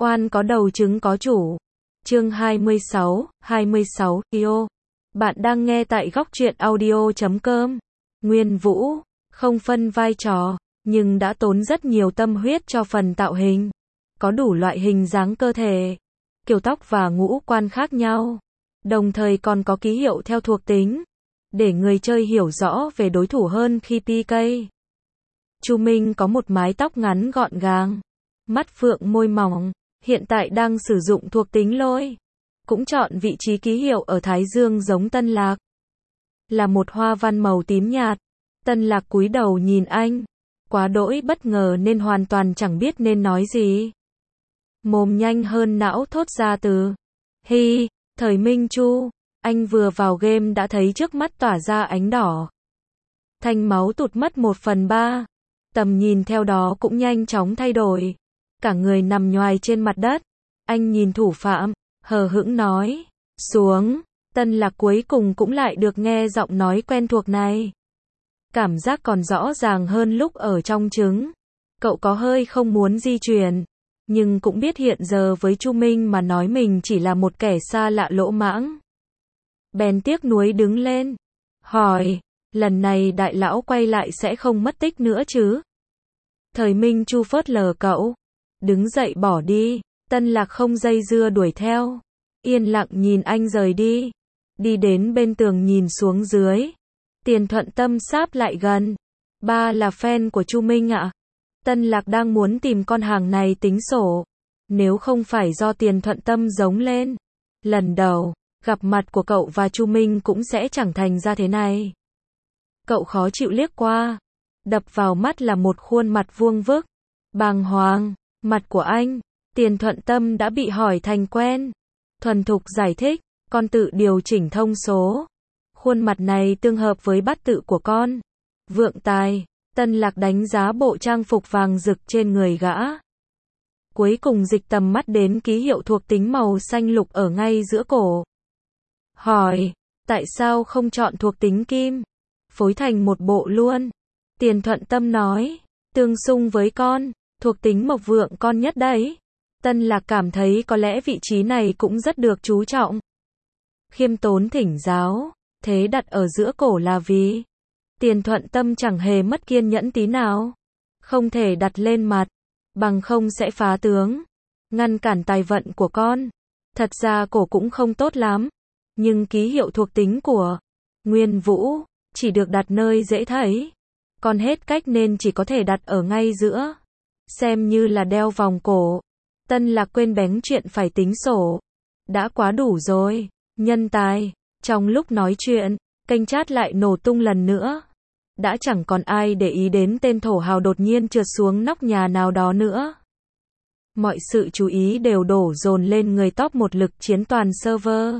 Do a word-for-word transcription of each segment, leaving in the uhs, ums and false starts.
Oan có đầu trứng có chủ. Chương hai mươi sáu, hai mươi sáu, Io. Bạn đang nghe tại góc truyện audio chấm com. Nguyên Vũ, không phân vai trò, nhưng đã tốn rất nhiều tâm huyết cho phần tạo hình. Có đủ loại hình dáng cơ thể, kiểu tóc và ngũ quan khác nhau. Đồng thời còn có ký hiệu theo thuộc tính, để người chơi hiểu rõ về đối thủ hơn khi pê ca. Chu Minh có một mái tóc ngắn gọn gàng, mắt phượng môi mỏng, hiện tại đang sử dụng thuộc tính lôi. Cũng chọn vị trí ký hiệu ở thái dương giống Tân Lạc. Là một hoa văn màu tím nhạt. Tân Lạc cúi đầu nhìn anh. Quá đỗi bất ngờ nên hoàn toàn chẳng biết nên nói gì. Mồm nhanh hơn não thốt ra từ. Hi, thời Minh Chu. Anh vừa vào game đã thấy trước mắt tỏa ra ánh đỏ. Thanh máu tụt mất một phần ba. Tầm nhìn theo đó cũng nhanh chóng thay đổi. Cả người nằm nhoài trên mặt đất. Anh nhìn thủ phạm, hờ hững nói. Xuống. Tân Lạc cuối cùng cũng lại được nghe giọng nói quen thuộc này. Cảm giác còn rõ ràng hơn lúc ở trong trứng. Cậu có hơi không muốn di chuyển. Nhưng cũng biết hiện giờ với Chu Minh mà nói mình chỉ là một kẻ xa lạ lỗ mãng. Bèn tiếc nuối đứng lên. Hỏi. Lần này đại lão quay lại sẽ không mất tích nữa chứ? Thời Minh Chu phớt lờ cậu. Đứng dậy bỏ đi. Tân Lạc không dây dưa đuổi theo. Yên lặng nhìn anh rời đi. Đi đến bên tường nhìn xuống dưới. Tiền Thuận Tâm sáp lại gần. Ba là fan của Chu Minh ạ. Tân Lạc đang muốn tìm con hàng này tính sổ. Nếu không phải do Tiền Thuận Tâm giống lên. Lần đầu, gặp mặt của cậu và Chu Minh cũng sẽ chẳng thành ra thế này. Cậu khó chịu liếc qua. Đập vào mắt là một khuôn mặt vuông vức. Bàng hoàng. Mặt của anh. Tiền Thuận Tâm đã bị hỏi thành quen. Thuần thục giải thích. Con tự điều chỉnh thông số. Khuôn mặt này tương hợp với bát tự của con. Vượng tài. Tân Lạc đánh giá bộ trang phục vàng rực trên người gã. Cuối cùng dịch tầm mắt đến ký hiệu thuộc tính màu xanh lục ở ngay giữa cổ. Hỏi. Tại sao không chọn thuộc tính kim? Phối thành một bộ luôn. Tiền Thuận Tâm nói. Tương xung với con. Thuộc tính mộc vượng con nhất đấy. Tân Lạc cảm thấy có lẽ vị trí này cũng rất được chú trọng. Khiêm tốn thỉnh giáo. Thế đặt ở giữa cổ là vì. Tiền Thuận Tâm chẳng hề mất kiên nhẫn tí nào. Không thể đặt lên mặt. Bằng không sẽ phá tướng. Ngăn cản tài vận của con. Thật ra cổ cũng không tốt lắm. Nhưng ký hiệu thuộc tính của Nguyên Vũ chỉ được đặt nơi dễ thấy. Còn hết cách nên chỉ có thể đặt ở ngay giữa. Xem như là đeo vòng cổ. Tân Lạc quên bén chuyện phải tính sổ. Đã quá đủ rồi. Nhân tài. Trong lúc nói chuyện, kênh chat lại nổ tung lần nữa. Đã chẳng còn ai để ý đến tên thổ hào đột nhiên trượt xuống nóc nhà nào đó nữa. Mọi sự chú ý đều đổ dồn lên người top một lực chiến toàn server.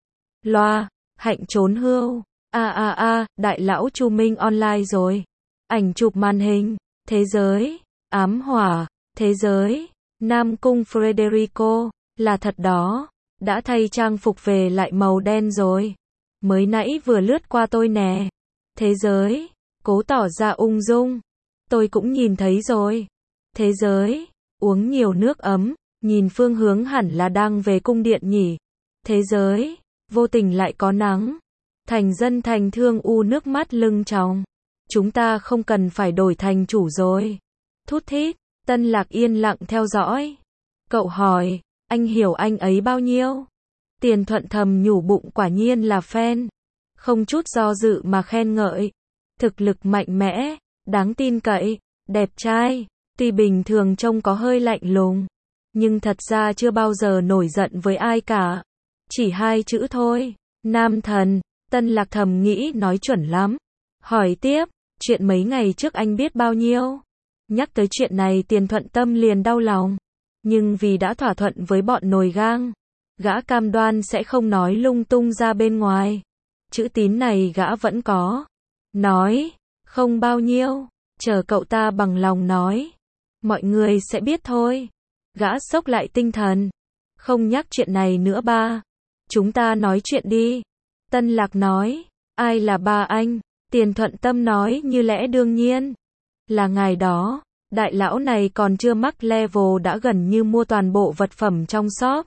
Loa, Hạnh trốn hươu. A a a, đại lão Chu Minh online rồi. Ảnh chụp màn hình. Thế giới. Ám hỏa. Thế giới. Nam Cung Frederico. Là thật đó. Đã thay trang phục về lại màu đen rồi. Mới nãy vừa lướt qua tôi nè. Thế giới. Cố tỏ ra ung dung. Tôi cũng nhìn thấy rồi. Thế giới. Uống nhiều nước ấm. Nhìn phương hướng hẳn là đang về cung điện nhỉ. Thế giới. Vô tình lại có nắng. Thành dân thành thương u nước mắt lưng tròng. Chúng ta không cần phải đổi thành chủ rồi. Thút thít. Tân Lạc yên lặng theo dõi. Cậu hỏi. Anh hiểu anh ấy bao nhiêu? Tiền Thuận thầm nhủ bụng quả nhiên là fan. Không chút do dự mà khen ngợi. Thực lực mạnh mẽ, đáng tin cậy, đẹp trai. Tuy bình thường trông có hơi lạnh lùng, nhưng thật ra chưa bao giờ nổi giận với ai cả. Chỉ hai chữ thôi. Nam thần. Tân Lạc thầm nghĩ nói chuẩn lắm. Hỏi tiếp. Chuyện mấy ngày trước anh biết bao nhiêu? Nhắc tới chuyện này Tiền Thuận Tâm liền đau lòng. Nhưng vì đã thỏa thuận với bọn nồi gang, gã cam đoan sẽ không nói lung tung ra bên ngoài. Chữ tín này gã vẫn có. Nói, không bao nhiêu, chờ cậu ta bằng lòng nói. Mọi người sẽ biết thôi. Gã xốc lại tinh thần. Không nhắc chuyện này nữa ba. Chúng ta nói chuyện đi. Tân Lạc nói, ai là ba anh? Tiền Thuận Tâm nói như lẽ đương nhiên. Là ngài đó. Đại lão này còn chưa mắc level đã gần như mua toàn bộ vật phẩm trong shop.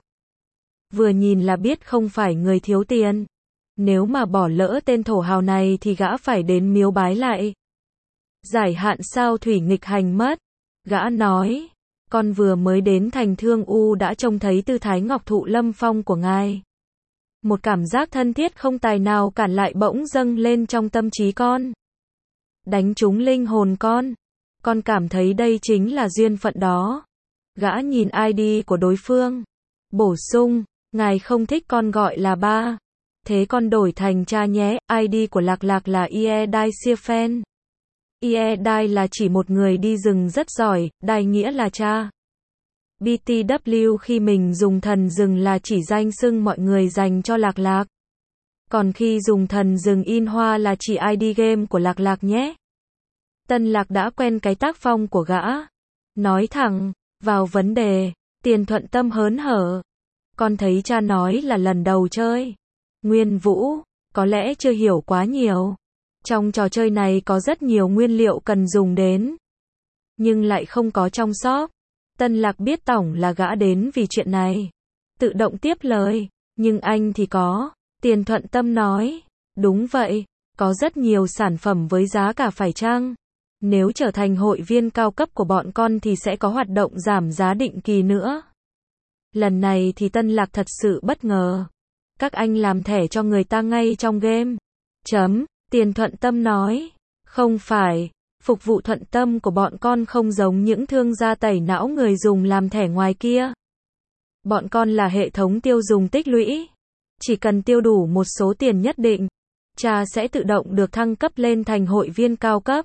Vừa nhìn là biết không phải người thiếu tiền. Nếu mà bỏ lỡ tên thổ hào này thì gã phải đến miếu bái lại. Giải hạn sao thủy nghịch hành mất. Gã nói, con vừa mới đến thành Thương U đã trông thấy tư thái ngọc thụ lâm phong của ngài. Một cảm giác thân thiết không tài nào cản lại bỗng dâng lên trong tâm trí con. Đánh trúng linh hồn con. Con cảm thấy đây chính là duyên phận đó. Gã nhìn i đê của đối phương. Bổ sung, ngài không thích con gọi là ba. Thế con đổi thành cha nhé. i đê của Lạc Lạc là Ie Dai Siefen. Ie Dai là chỉ một người đi rừng rất giỏi, Dai nghĩa là cha. bê tê vê khi mình dùng thần rừng là chỉ danh xưng mọi người dành cho Lạc Lạc. Còn khi dùng thần rừng in hoa là chỉ i đê game của Lạc Lạc nhé. Tân Lạc đã quen cái tác phong của gã. Nói thẳng, vào vấn đề, Tiền Thuận Tâm hớn hở. Con thấy cha nói là lần đầu chơi. Nguyên Vũ, có lẽ chưa hiểu quá nhiều. Trong trò chơi này có rất nhiều nguyên liệu cần dùng đến. Nhưng lại không có trong shop. Tân Lạc biết tổng là gã đến vì chuyện này. Tự động tiếp lời, nhưng anh thì có. Tiền Thuận Tâm nói, đúng vậy, có rất nhiều sản phẩm với giá cả phải chăng. Nếu trở thành hội viên cao cấp của bọn con thì sẽ có hoạt động giảm giá định kỳ nữa. Lần này thì Tân Lạc thật sự bất ngờ. Các anh làm thẻ cho người ta ngay trong game. Chấm, Tiền Thuận Tâm nói, không phải, phục vụ thuận tâm của bọn con không giống những thương gia tẩy não người dùng làm thẻ ngoài kia. Bọn con là hệ thống tiêu dùng tích lũy. Chỉ cần tiêu đủ một số tiền nhất định, cha sẽ tự động được thăng cấp lên thành hội viên cao cấp.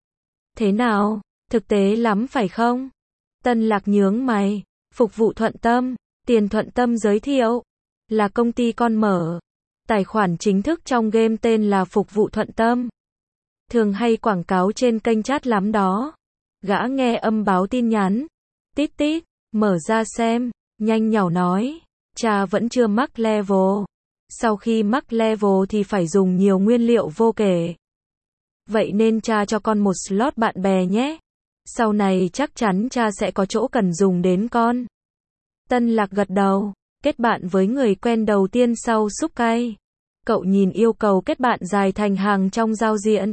Thế nào, thực tế lắm phải không? Tân Lạc nhướng mày, phục vụ thuận tâm, Tiền Thuận Tâm giới thiệu, là công ty con mở. Tài khoản chính thức trong game tên là Phục vụ Thuận Tâm. Thường hay quảng cáo trên kênh chat lắm đó. Gã nghe âm báo tin nhắn. Tít tít, mở ra xem, nhanh nhảu nói, cha vẫn chưa mắc level. Sau khi mắc level thì phải dùng nhiều nguyên liệu vô kể. Vậy nên cha cho con một slot bạn bè nhé. Sau này chắc chắn cha sẽ có chỗ cần dùng đến con. Tân Lạc gật đầu, kết bạn với người quen đầu tiên sau xúc cay. Cậu nhìn yêu cầu kết bạn dài thành hàng trong giao diện.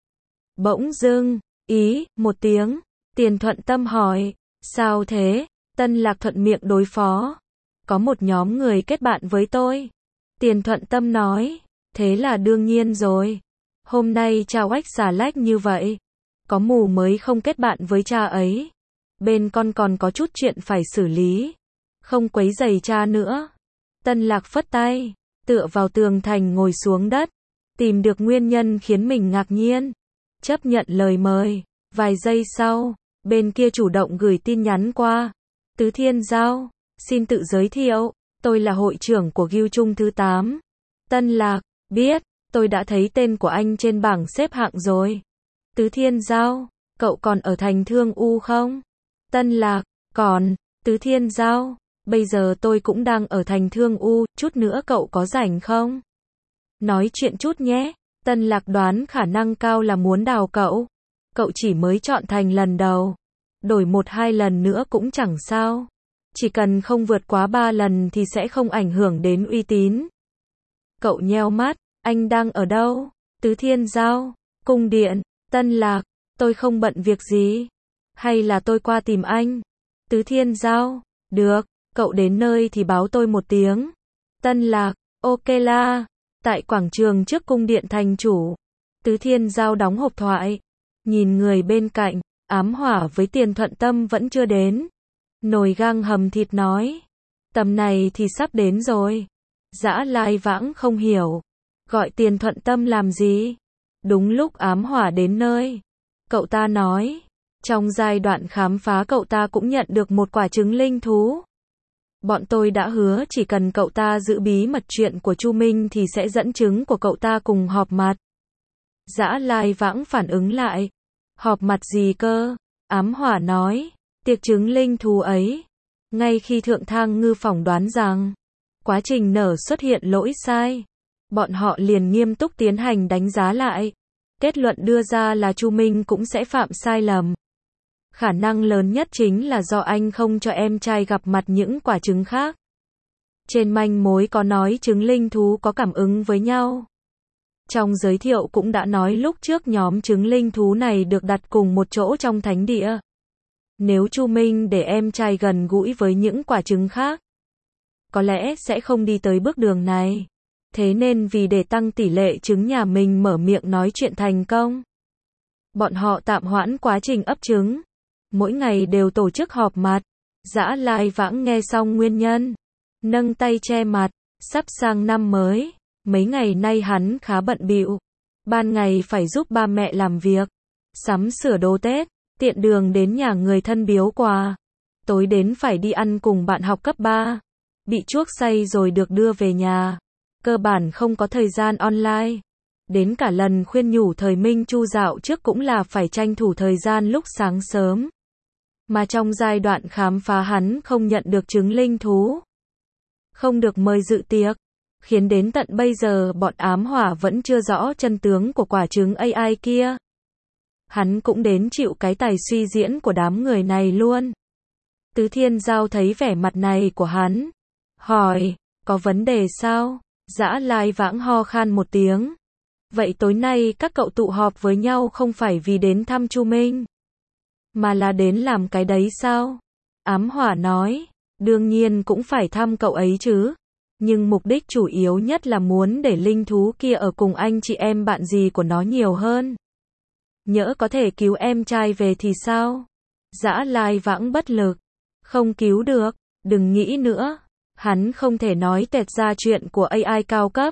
Bỗng dưng, ý, một tiếng, Tiền Thuận Tâm hỏi, sao thế? Tân Lạc thuận miệng đối phó. Có một nhóm người kết bạn với tôi. Tiền Thuận Tâm nói, thế là đương nhiên rồi. Hôm nay cha oách xà lách như vậy. Có mù mới không kết bạn với cha ấy. Bên con còn có chút chuyện phải xử lý. Không quấy rầy cha nữa. Tân Lạc phất tay, tựa vào tường thành ngồi xuống đất. Tìm được nguyên nhân khiến mình ngạc nhiên. Chấp nhận lời mời. Vài giây sau, bên kia chủ động gửi tin nhắn qua. Tứ Thiên Giao, xin tự giới thiệu. Tôi là hội trưởng của Guild Trung thứ tám. Tân Lạc, biết, tôi đã thấy tên của anh trên bảng xếp hạng rồi. Tứ Thiên Giao, cậu còn ở thành Thương U không? Tân Lạc, còn. Tứ Thiên Giao, bây giờ tôi cũng đang ở thành Thương U, chút nữa cậu có rảnh không? Nói chuyện chút nhé. Tân Lạc đoán khả năng cao là muốn đào cậu. Cậu chỉ mới chọn thành lần đầu. Đổi một hai lần nữa cũng chẳng sao. Chỉ cần không vượt quá ba lần thì sẽ không ảnh hưởng đến uy tín. Cậu nheo mắt, anh đang ở đâu? Tứ Thiên Giao, cung điện. Tân Lạc, tôi không bận việc gì. Hay là tôi qua tìm anh? Tứ Thiên Giao, được, cậu đến nơi thì báo tôi một tiếng. Tân Lạc, ok la. Tại quảng trường trước cung điện thành chủ. Tứ Thiên Giao đóng hộp thoại. Nhìn người bên cạnh, Ám Hỏa với Tiền Thuận Tâm vẫn chưa đến. Nồi gang hầm thịt nói. Tầm này thì sắp đến rồi. Dã Lai Vãng không hiểu. Gọi Tiền Thuận Tâm làm gì? Đúng lúc Ám Hỏa đến nơi. Cậu ta nói. Trong giai đoạn khám phá cậu ta cũng nhận được một quả trứng linh thú. Bọn tôi đã hứa chỉ cần cậu ta giữ bí mật chuyện của Chu Minh thì sẽ dẫn chứng của cậu ta cùng họp mặt. Dã Lai Vãng phản ứng lại. Họp mặt gì cơ? Ám Hỏa nói. Tiệc trứng linh thú ấy. Ngay khi Thượng Thang Ngư phỏng đoán rằng quá trình nở xuất hiện lỗi sai, bọn họ liền nghiêm túc tiến hành đánh giá lại. Kết luận đưa ra là Chu Minh cũng sẽ phạm sai lầm. Khả năng lớn nhất chính là do anh không cho em trai gặp mặt những quả trứng khác. Trên manh mối có nói trứng linh thú có cảm ứng với nhau. Trong giới thiệu cũng đã nói lúc trước nhóm trứng linh thú này được đặt cùng một chỗ trong thánh địa. Nếu Chu Minh để em trai gần gũi với những quả trứng khác, có lẽ sẽ không đi tới bước đường này. Thế nên vì để tăng tỷ lệ trứng nhà mình mở miệng nói chuyện thành công, bọn họ tạm hoãn quá trình ấp trứng. Mỗi ngày đều tổ chức họp mặt. Dã Lai Vãng nghe xong nguyên nhân, nâng tay che mặt. Sắp sang năm mới, mấy ngày nay hắn khá bận bịu. Ban ngày phải giúp ba mẹ làm việc, sắm sửa đồ Tết, tiện đường đến nhà người thân biếu quà. Tối đến phải đi ăn cùng bạn học cấp ba. Bị chuốc say rồi được đưa về nhà. Cơ bản không có thời gian online. Đến cả lần khuyên nhủ thời Minh Chu dạo trước cũng là phải tranh thủ thời gian lúc sáng sớm. Mà trong giai đoạn khám phá hắn không nhận được trứng linh thú, không được mời dự tiệc, khiến đến tận bây giờ bọn ám hỏa vẫn chưa rõ chân tướng của quả trứng a i kia. Hắn cũng đến chịu cái tài suy diễn của đám người này luôn. Tứ Thiên Giao thấy vẻ mặt này của hắn, hỏi, có vấn đề sao? Dã Lai Vãng ho khan một tiếng. Vậy tối nay các cậu tụ họp với nhau không phải vì đến thăm Chu Minh, mà là đến làm cái đấy sao? Ám hỏa nói, đương nhiên cũng phải thăm cậu ấy chứ. Nhưng mục đích chủ yếu nhất là muốn để linh thú kia ở cùng anh chị em bạn gì của nó nhiều hơn. Nhỡ có thể cứu em trai về thì sao? Dã Lai Vãng bất lực. Không cứu được, đừng nghĩ nữa. Hắn không thể nói tẹt ra chuyện của a i cao cấp.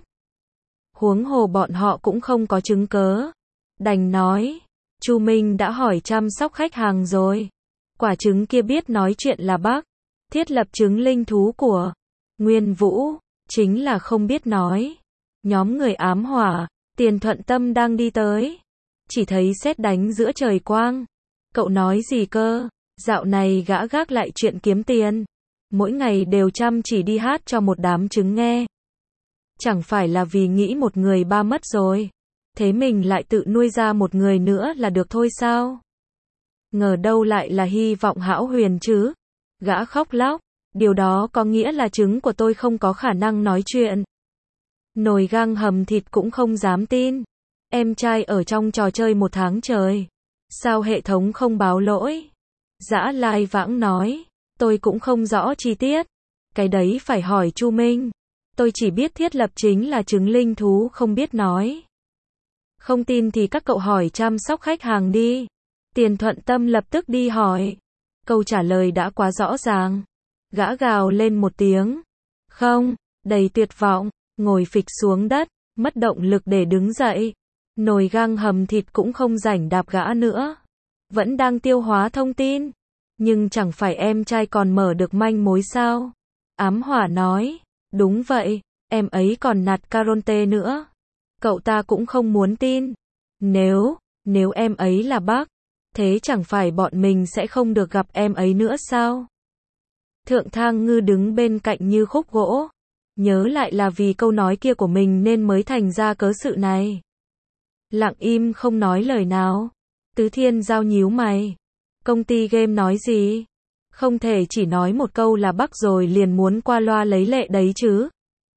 Huống hồ bọn họ cũng không có chứng cớ. Đành nói, Chu Minh đã hỏi chăm sóc khách hàng rồi. Quả trứng kia biết nói chuyện là bác. Thiết lập trứng linh thú của Nguyên Vũ, chính là không biết nói. Nhóm người ám hỏa, Tiền Thuận Tâm đang đi tới. Chỉ thấy sét đánh giữa trời quang. Cậu nói gì cơ? Dạo này gã gác lại chuyện kiếm tiền. Mỗi ngày đều chăm chỉ đi hát cho một đám trứng nghe. Chẳng phải là vì nghĩ một người ba mất rồi, thế mình lại tự nuôi ra một người nữa là được thôi sao? Ngờ đâu lại là hy vọng hão huyền chứ? Gã khóc lóc, điều đó có nghĩa là trứng của tôi không có khả năng nói chuyện. Nồi gang hầm thịt cũng không dám tin. Em trai ở trong trò chơi một tháng trời. Sao hệ thống không báo lỗi? Dã Lai Vãng nói, tôi cũng không rõ chi tiết. Cái đấy phải hỏi Chu Minh. Tôi chỉ biết thiết lập chính là trứng linh thú không biết nói. Không tin thì các cậu hỏi chăm sóc khách hàng đi. Tiền Thuận Tâm lập tức đi hỏi. Câu trả lời đã quá rõ ràng. Gã gào lên một tiếng. Không, đầy tuyệt vọng, ngồi phịch xuống đất, mất động lực để đứng dậy. Nồi gang hầm thịt cũng không rảnh đạp gã nữa. Vẫn đang tiêu hóa thông tin. Nhưng chẳng phải em trai còn mở được manh mối sao? Ám hỏa nói. Đúng vậy, em ấy còn nạt Caronte nữa. Cậu ta cũng không muốn tin. Nếu, nếu em ấy là bác, thế chẳng phải bọn mình sẽ không được gặp em ấy nữa sao? Thượng Thang Ngư đứng bên cạnh như khúc gỗ. Nhớ lại là vì câu nói kia của mình nên mới thành ra cớ sự này. Lặng im không nói lời nào. Tứ Thiên Giao nhíu mày. Công ty game nói gì? Không thể chỉ nói một câu là bác rồi liền muốn qua loa lấy lệ đấy chứ.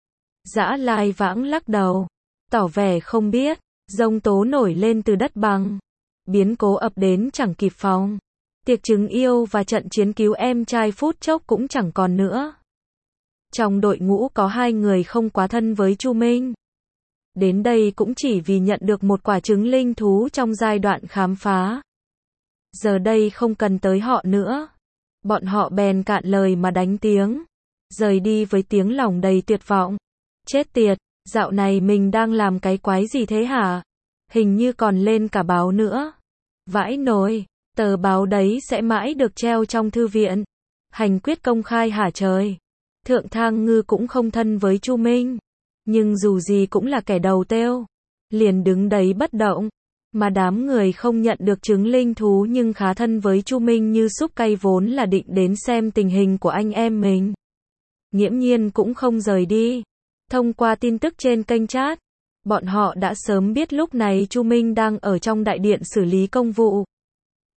Dã Lai Vãng lắc đầu, tỏ vẻ không biết. Giông tố nổi lên từ đất bằng. Biến cố ập đến chẳng kịp phòng. Tiệc trứng yêu và trận chiến cứu em trai phút chốc cũng chẳng còn nữa. Trong đội ngũ có hai người không quá thân với Chu Minh. Đến đây cũng chỉ vì nhận được một quả trứng linh thú trong giai đoạn khám phá. Giờ đây không cần tới họ nữa. Bọn họ bèn cạn lời mà đánh tiếng. Rời đi với tiếng lòng đầy tuyệt vọng. Chết tiệt, dạo này mình đang làm cái quái gì thế hả? Hình như còn lên cả báo nữa. Vãi nồi, tờ báo đấy sẽ mãi được treo trong thư viện. Hành quyết công khai hả trời. Thượng Thang Ngư cũng không thân với Chu Minh. Nhưng dù gì cũng là kẻ đầu têu. Liền đứng đấy bất động. Mà đám người không nhận được trứng linh thú nhưng khá thân với Chu Minh như súp cay vốn là định đến xem tình hình của anh em mình. Nghiễm nhiên cũng không rời đi. Thông qua tin tức trên kênh chat, bọn họ đã sớm biết lúc này Chu Minh đang ở trong đại điện xử lý công vụ.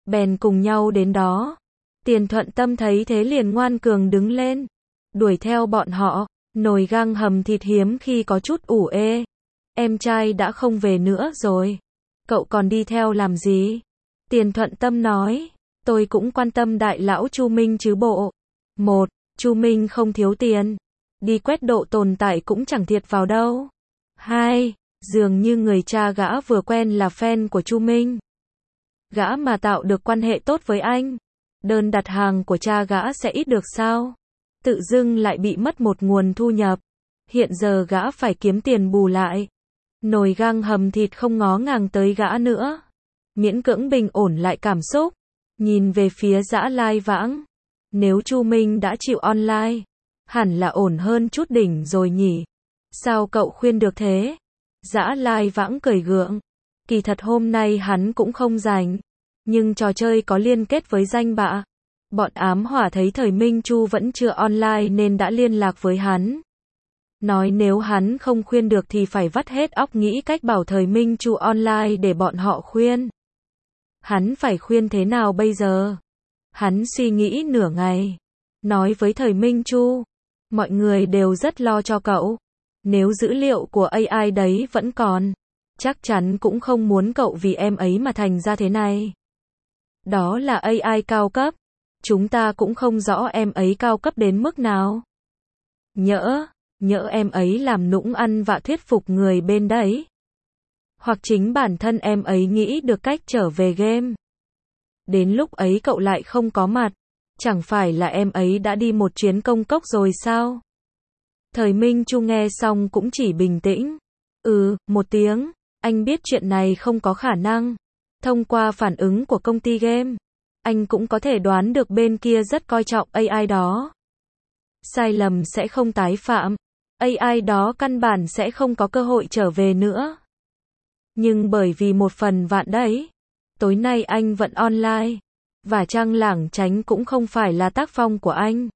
bèn cùng nhau đến đó. Tiền Thuận Tâm thấy thế liền ngoan cường đứng lên, đuổi theo bọn họ. Nồi gang hầm thịt hiếm khi có chút ủ ê. Em trai đã không về nữa rồi. Cậu còn đi theo làm gì? Tiền Thuận Tâm nói, tôi cũng quan tâm đại lão Chu Minh chứ bộ. Một, Chu Minh không thiếu tiền. Đi quét độ tồn tại cũng chẳng thiệt vào đâu. Hai, dường như người cha gã vừa quen là fan của Chu Minh. Gã mà tạo được quan hệ tốt với anh, đơn đặt hàng của cha gã sẽ ít được sao? Tự dưng lại bị mất một nguồn thu nhập. Hiện giờ gã phải kiếm tiền bù lại. Nồi gang hầm thịt không ngó ngàng tới gã nữa. Miễn cưỡng bình ổn lại cảm xúc. Nhìn về phía Dã Lai Vãng. Nếu Chu Minh đã chịu online, hẳn là ổn hơn chút đỉnh rồi nhỉ. Sao cậu khuyên được thế? Dã Lai Vãng cười gượng. Kỳ thật hôm nay hắn cũng không rảnh. Nhưng trò chơi có liên kết với danh bạ. Bọn ám hỏa thấy thời Minh Chu vẫn chưa online nên đã liên lạc với hắn. Nói nếu hắn không khuyên được thì phải vắt hết óc nghĩ cách bảo thời Minh Chu online để bọn họ khuyên. Hắn phải khuyên thế nào bây giờ? Hắn suy nghĩ nửa ngày. Nói với thời Minh Chu, mọi người đều rất lo cho cậu. Nếu dữ liệu của a i đấy vẫn còn, chắc chắn cũng không muốn cậu vì em ấy mà thành ra thế này. Đó là a i cao cấp. Chúng ta cũng không rõ em ấy cao cấp đến mức nào. Nhỡ, nhỡ em ấy làm nũng ăn vạ thuyết phục người bên đấy. Hoặc chính bản thân em ấy nghĩ được cách trở về game. Đến lúc ấy cậu lại không có mặt. Chẳng phải là em ấy đã đi một chuyến công cốc rồi sao? Thời Minh Chu nghe xong cũng chỉ bình tĩnh. Ừ, một tiếng. Anh biết chuyện này không có khả năng. Thông qua phản ứng của công ty game, anh cũng có thể đoán được bên kia rất coi trọng a i đó. Sai lầm sẽ không tái phạm. a i đó căn bản sẽ không có cơ hội trở về nữa. Nhưng bởi vì một phần vạn đấy, tối nay anh vẫn online. Và Trang lảng tránh cũng không phải là tác phong của anh.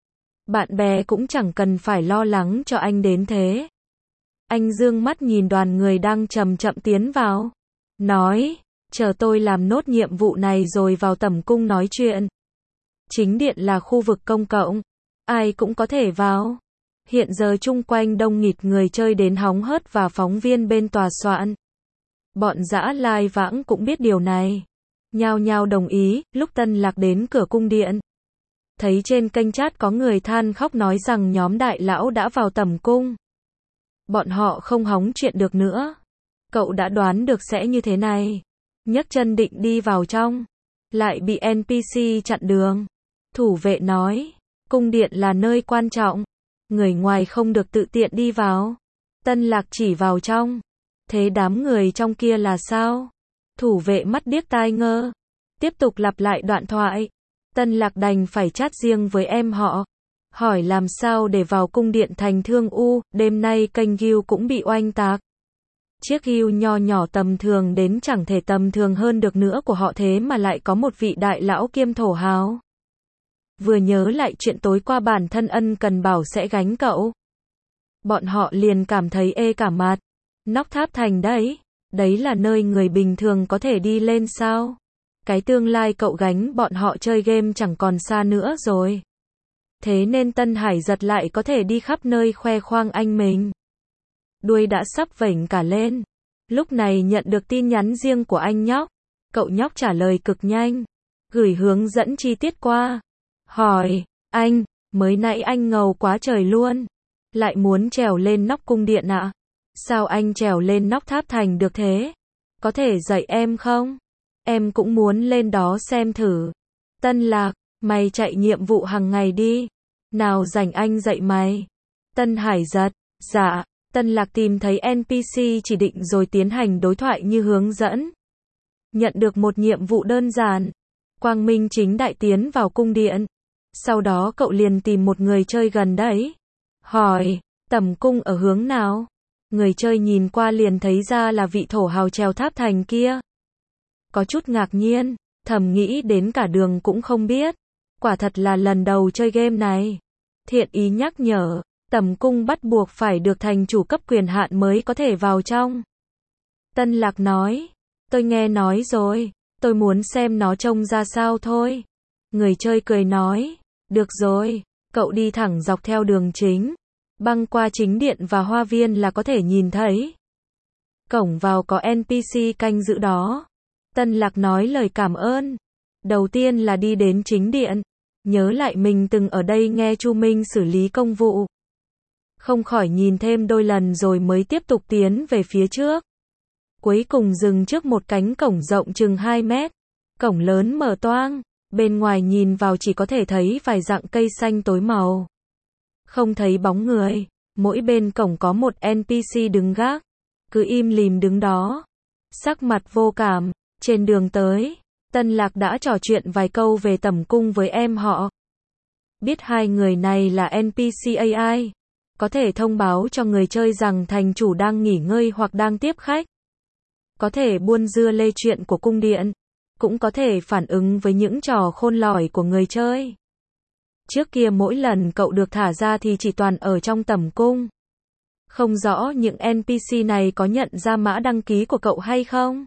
Bạn bè cũng chẳng cần phải lo lắng cho anh đến thế. Anh dương mắt nhìn đoàn người đang chậm chậm tiến vào. Nói, chờ tôi làm nốt nhiệm vụ này rồi vào tẩm cung nói chuyện. Chính điện là khu vực công cộng. Ai cũng có thể vào. Hiện giờ chung quanh đông nghịt người chơi đến hóng hớt và phóng viên bên tòa soạn. Bọn Dã Lai Vãng cũng biết điều này. Nhao nhao đồng ý, lúc Tân Lạc đến cửa cung điện. Thấy trên kênh chat có người than khóc nói rằng nhóm đại lão đã vào tẩm cung. Bọn họ không hóng chuyện được nữa. Cậu đã đoán được sẽ như thế này. Nhấc chân định đi vào trong. Lại bị en pê xê chặn đường. Thủ vệ nói, cung điện là nơi quan trọng. Người ngoài không được tự tiện đi vào. Tân Lạc chỉ vào trong. Thế đám người trong kia là sao? Thủ vệ mắt điếc tai ngơ. Tiếp tục lặp lại đoạn thoại. Tân Lạc đành phải chat riêng với em họ. Hỏi làm sao để vào cung điện thành Thương U, đêm nay kênh Gil cũng bị oanh tạc. Chiếc Gil nho nhỏ tầm thường đến chẳng thể tầm thường hơn được nữa của họ thế mà lại có một vị đại lão kiêm thổ hào. Vừa nhớ lại chuyện tối qua bản thân Ân Cần bảo sẽ gánh cậu. Bọn họ liền cảm thấy ê cả mặt. Nóc tháp thành đấy. Đấy là nơi người bình thường có thể đi lên sao? Cái tương lai cậu gánh bọn họ chơi game chẳng còn xa nữa rồi. Thế nên Tân Hải giật lại có thể đi khắp nơi khoe khoang anh mình. Đuôi đã sắp vểnh cả lên. Lúc này nhận được tin nhắn riêng của anh nhóc. Cậu nhóc trả lời cực nhanh. Gửi hướng dẫn chi tiết qua. Hỏi, anh, mới nãy anh ngầu quá trời luôn. Lại muốn trèo lên nóc cung điện ạ? À? Sao anh trèo lên nóc tháp thành được thế? Có thể dạy em không? Em cũng muốn lên đó xem thử. Tân Lạc, mày chạy nhiệm vụ hàng ngày đi. Nào rảnh anh dạy mày. Tân Hải giật, dạ. Tân Lạc tìm thấy en pê xê chỉ định rồi tiến hành đối thoại như hướng dẫn. Nhận được một nhiệm vụ đơn giản. Quang Minh chính đại tiến vào cung điện. Sau đó cậu liền tìm một người chơi gần đấy. Hỏi, tẩm cung ở hướng nào? Người chơi nhìn qua liền thấy ra là vị thổ hào trèo tháp thành kia. Có chút ngạc nhiên, thầm nghĩ đến cả đường cũng không biết. Quả thật là lần đầu chơi game này. Thiện ý nhắc nhở, tẩm cung bắt buộc phải được thành chủ cấp quyền hạn mới có thể vào trong. Tân Lạc nói, tôi nghe nói rồi, Tôi muốn xem nó trông ra sao thôi. Người chơi cười nói. Được rồi, cậu đi thẳng dọc theo đường chính. Băng qua chính điện và hoa viên là có thể nhìn thấy. Cổng vào có en pê xê canh giữ đó. Tân Lạc nói lời cảm ơn. Đầu tiên là đi đến chính điện. Nhớ lại mình từng ở đây nghe Chu Minh xử lý công vụ. Không khỏi nhìn thêm đôi lần rồi mới tiếp tục tiến về phía trước. Cuối cùng dừng trước một cánh cổng rộng chừng hai mét. Cổng lớn mở toang. Bên ngoài nhìn vào chỉ có thể thấy vài rặng cây xanh tối màu. Không thấy bóng người. Mỗi bên cổng có một en pê xê đứng gác. Cứ im lìm đứng đó. Sắc mặt vô cảm. Trên đường tới, Tân Lạc đã trò chuyện vài câu về tẩm cung với em họ. Biết hai người này là en pê xê a i. Có thể thông báo cho người chơi rằng thành chủ đang nghỉ ngơi hoặc đang tiếp khách. Có thể buôn dưa lê chuyện của cung điện. Cũng có thể phản ứng với những trò khôn lỏi của người chơi. Trước kia mỗi lần cậu được thả ra thì chỉ toàn ở trong tẩm cung. Không rõ những en pê xê này có nhận ra mã đăng ký của cậu hay không?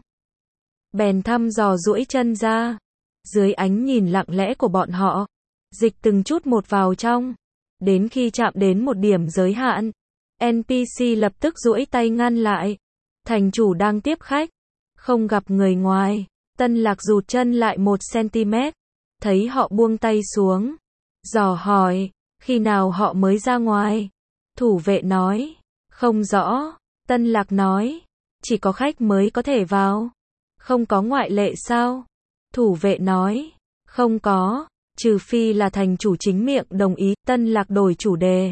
Bèn thăm dò duỗi chân ra. Dưới ánh nhìn lặng lẽ của bọn họ, dịch từng chút một vào trong. Đến khi chạm đến một điểm giới hạn, en pê xê lập tức duỗi tay ngăn lại. Thành chủ đang tiếp khách, không gặp người ngoài. Tân Lạc rụt chân lại một xăng-ti-mét, thấy họ buông tay xuống. Dò hỏi, khi nào họ mới ra ngoài? Thủ vệ nói, không rõ. Tân Lạc nói, chỉ có khách mới có thể vào. Không có ngoại lệ sao? Thủ vệ nói, không có, trừ phi là thành chủ chính miệng đồng ý. Tân Lạc đổi chủ đề.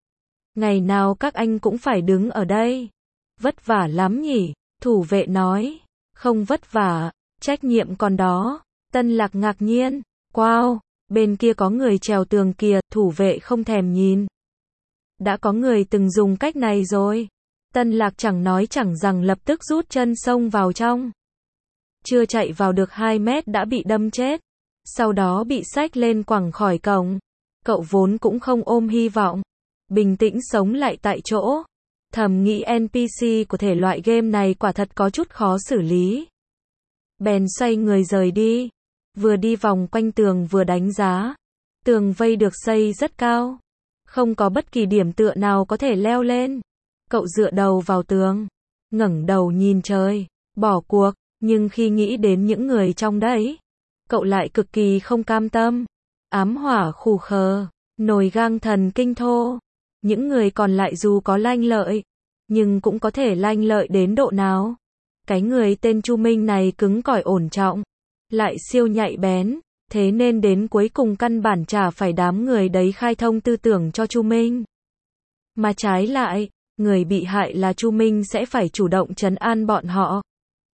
Ngày nào các anh cũng phải đứng ở đây. Vất vả lắm nhỉ? Thủ vệ nói, không vất vả, trách nhiệm còn đó. Tân Lạc ngạc nhiên, wow, bên kia có người trèo tường kìa. Thủ vệ không thèm nhìn. Đã có người từng dùng cách này rồi. Tân Lạc chẳng nói chẳng rằng lập tức rút chân xông vào trong. Chưa chạy vào được hai mét đã bị đâm chết. Sau đó bị xách lên quẳng khỏi cổng. Cậu vốn cũng không ôm hy vọng. Bình tĩnh sống lại tại chỗ. Thầm nghĩ en pê xê của thể loại game này quả thật có chút khó xử lý. Bèn xoay người rời đi. Vừa đi vòng quanh tường vừa đánh giá. Tường vây được xây rất cao. Không có bất kỳ điểm tựa nào có thể leo lên. Cậu dựa đầu vào tường. Ngẩng đầu nhìn trời. Bỏ cuộc. Nhưng khi nghĩ đến những người trong đấy, cậu lại cực kỳ không cam tâm. Ám hỏa khù khờ, nồi gang thần kinh thô. Những người còn lại dù có lanh lợi, nhưng cũng có thể lanh lợi đến độ nào. Cái người tên Chu Minh này cứng cỏi ổn trọng, lại siêu nhạy bén. Thế nên đến cuối cùng căn bản chả phải đám người đấy khai thông tư tưởng cho Chu Minh. Mà trái lại, người bị hại là Chu Minh sẽ phải chủ động trấn an bọn họ.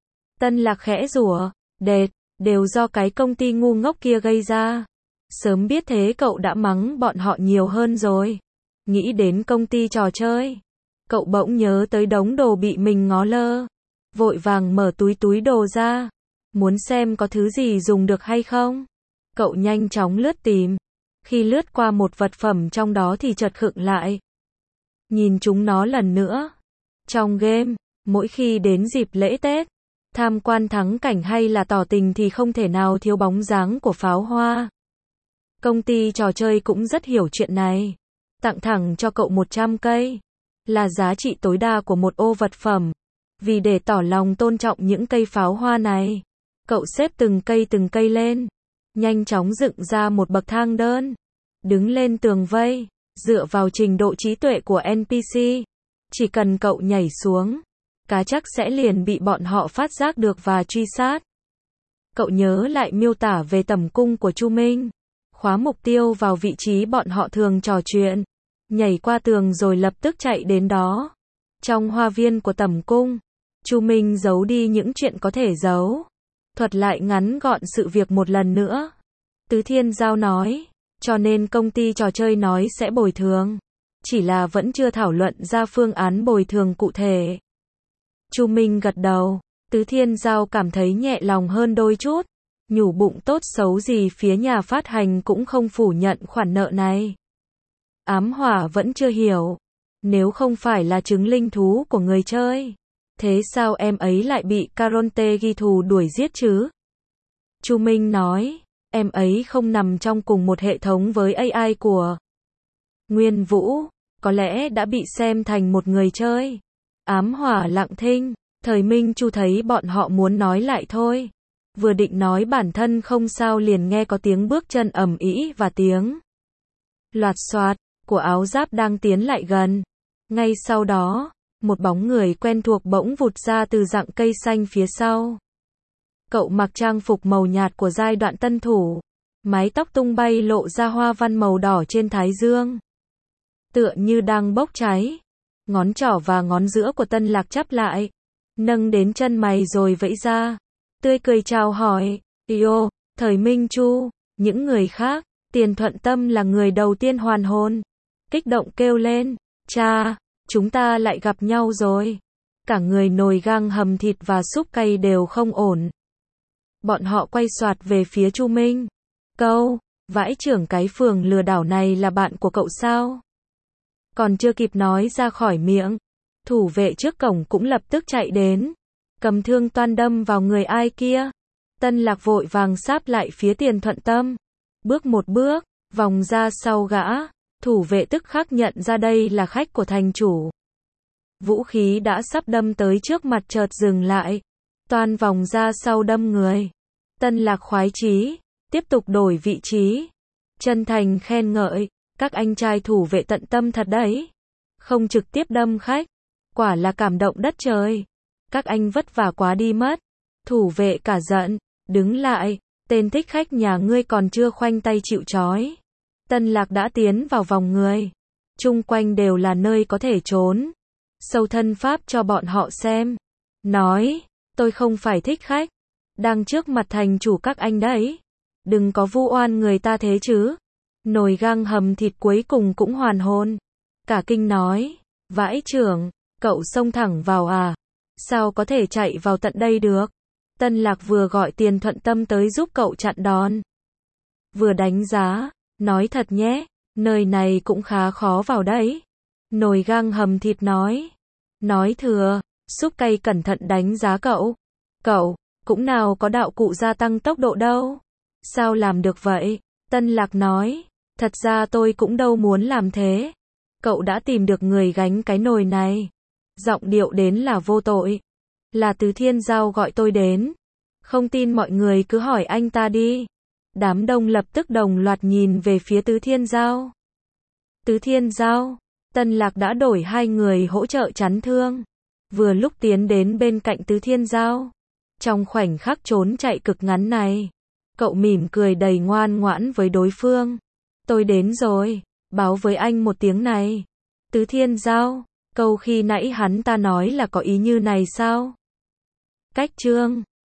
Tân Lạc khẽ rủa, đệt, đều do cái công ty ngu ngốc kia gây ra. Sớm biết thế cậu đã mắng bọn họ nhiều hơn rồi. Nghĩ đến công ty trò chơi, cậu bỗng nhớ tới đống đồ bị mình ngó lơ. Vội vàng mở túi túi đồ ra, muốn xem có thứ gì dùng được hay không. Cậu nhanh chóng lướt tìm. Khi lướt qua một vật phẩm trong đó thì chợt khựng lại. Nhìn chúng nó lần nữa. Trong game, mỗi khi đến dịp lễ Tết, tham quan thắng cảnh hay là tỏ tình thì không thể nào thiếu bóng dáng của pháo hoa. Công ty trò chơi cũng rất hiểu chuyện này. Tặng thẳng cho cậu một trăm cây. Là giá trị tối đa của một ô vật phẩm. Vì để tỏ lòng tôn trọng những cây pháo hoa này, cậu xếp từng cây từng cây lên. Nhanh chóng dựng ra một bậc thang đơn. Đứng lên tường vây. Dựa vào trình độ trí tuệ của en pê xê, chỉ cần cậu nhảy xuống, cá chắc sẽ liền bị bọn họ phát giác được và truy sát. Cậu nhớ lại miêu tả về tẩm cung của Chu Minh. Khóa mục tiêu vào vị trí bọn họ thường trò chuyện. Nhảy qua tường rồi lập tức chạy đến đó. Trong hoa viên của tẩm cung, Chu Minh giấu đi những chuyện có thể giấu. Thuật lại ngắn gọn sự việc một lần nữa. Tứ Thiên Giao nói, cho nên công ty trò chơi nói sẽ bồi thường. Chỉ là vẫn chưa thảo luận ra phương án bồi thường cụ thể. Chu Minh gật đầu. Tứ Thiên Giao cảm thấy nhẹ lòng hơn đôi chút. Nhủ bụng tốt xấu gì phía nhà phát hành cũng không phủ nhận khoản nợ này. Ám hỏa vẫn chưa hiểu. Nếu không phải là chứng linh thú của người chơi, thế sao em ấy lại bị Caronte ghi thù đuổi giết chứ? Chu Minh nói, em ấy không nằm trong cùng một hệ thống với a i của Nguyên Vũ, có lẽ đã bị xem thành một người chơi. Ám Hỏa lặng thinh, Thời Minh Chu thấy bọn họ muốn nói lại thôi. Vừa định nói bản thân không sao liền nghe có tiếng bước chân ầm ĩ và tiếng loạt xoạt của áo giáp đang tiến lại gần. Ngay sau đó, một bóng người quen thuộc bỗng vụt ra từ rặng cây xanh phía sau. Cậu mặc trang phục màu nhạt của giai đoạn tân thủ, mái tóc tung bay lộ ra hoa văn màu đỏ trên thái dương, tựa như đang bốc cháy. Ngón trỏ và ngón giữa của Tân Lạc chắp lại, nâng đến chân mày rồi vẫy ra, tươi cười chào hỏi. Yo, Thời Minh Chu. Những người khác, Tiền Thuận Tâm là người đầu tiên hoàn hồn, kích động kêu lên, cha, chúng ta lại gặp nhau rồi. Cả người nồi gang hầm thịt và súp cay đều không ổn. Bọn họ quay xoạt về phía Chu Minh. Câu, vãi trưởng cái phường lừa đảo này là bạn của cậu sao? Còn chưa kịp nói ra khỏi miệng, thủ vệ trước cổng cũng lập tức chạy đến, cầm thương toan đâm vào người ai kia. Tân Lạc vội vàng sáp lại phía Tiền Thuận Tâm, bước một bước, vòng ra sau gã. Thủ vệ tức khắc nhận ra đây là khách của thành chủ. Vũ khí đã sắp đâm tới trước mặt chợt dừng lại, toan vòng ra sau đâm người. Tân Lạc khoái chí, tiếp tục đổi vị trí, chân thành khen ngợi, các anh trai thủ vệ tận tâm thật đấy, không trực tiếp đâm khách, quả là cảm động đất trời. Các anh vất vả quá đi mất. Thủ vệ cả giận, đứng lại, tên thích khách nhà ngươi còn chưa khoanh tay chịu trói. Tân Lạc đã tiến vào vòng người, chung quanh đều là nơi có thể trốn. Sâu thân pháp cho bọn họ xem, nói, tôi không phải thích khách, đang trước mặt thành chủ các anh đấy, đừng có vu oan người ta thế chứ. Nồi gang hầm thịt cuối cùng cũng hoàn hồn, cả kinh nói, vãi trưởng, cậu xông thẳng vào à, sao có thể chạy vào tận đây được. Tân Lạc vừa gọi Tiền Thuận Tâm tới giúp cậu chặn đòn, vừa đánh giá, nói thật nhé, nơi này cũng khá khó vào đấy. Nồi gang hầm thịt nói, nói thừa, súp cay cẩn thận đánh giá cậu, cậu, cũng nào có đạo cụ gia tăng tốc độ đâu, sao làm được vậy. Tân Lạc nói, thật ra tôi cũng đâu muốn làm thế, cậu đã tìm được người gánh cái nồi này, giọng điệu đến là vô tội, là Tứ Thiên Giao gọi tôi đến, không tin mọi người cứ hỏi anh ta đi. Đám đông lập tức đồng loạt nhìn về phía Tứ Thiên Giao. Tứ Thiên Giao, Tân Lạc đã đổi hai người hỗ trợ chắn thương, vừa lúc tiến đến bên cạnh Tứ Thiên Giao. Trong khoảnh khắc trốn chạy cực ngắn này, cậu mỉm cười đầy ngoan ngoãn với đối phương. Tôi đến rồi, báo với anh một tiếng này. Tứ Thiên Giao, câu khi nãy hắn ta nói là có ý như này sao? Cách chương